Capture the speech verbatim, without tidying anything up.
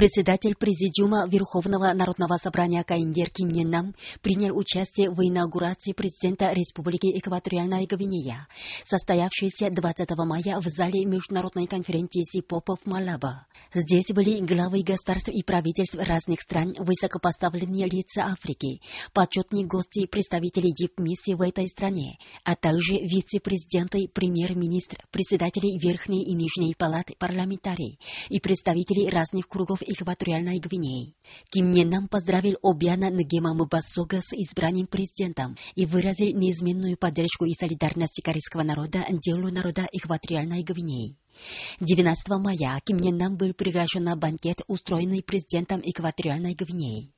Председатель Президиума Верховного Народного собрания Каиндер Ким Нен Нам принял участие в инаугурации президента Республики Экваториальная Гвинея, состоявшейся двадцатого мая в зале международной конференции СИПОПа в Малаба. Здесь были главы государств и правительств разных стран, высокопоставленные лица Африки, почетные гости, представители дипмиссии в этой стране, а также вице-президенты, премьер-министр, председатели Верхней и Нижней палат парламентарий и представители разных кругов Экваториальной Гвинеи. Ким Нен Нам поздравил Обиана Нгема Мбасога с избранием президентом и выразил неизменную поддержку и солидарность корейского народа делу народа Экваториальной Гвинеи. двенадцатого мая Ким Нен Нам был приглашен на банкет, устроенный президентом Экваториальной Гвинеи.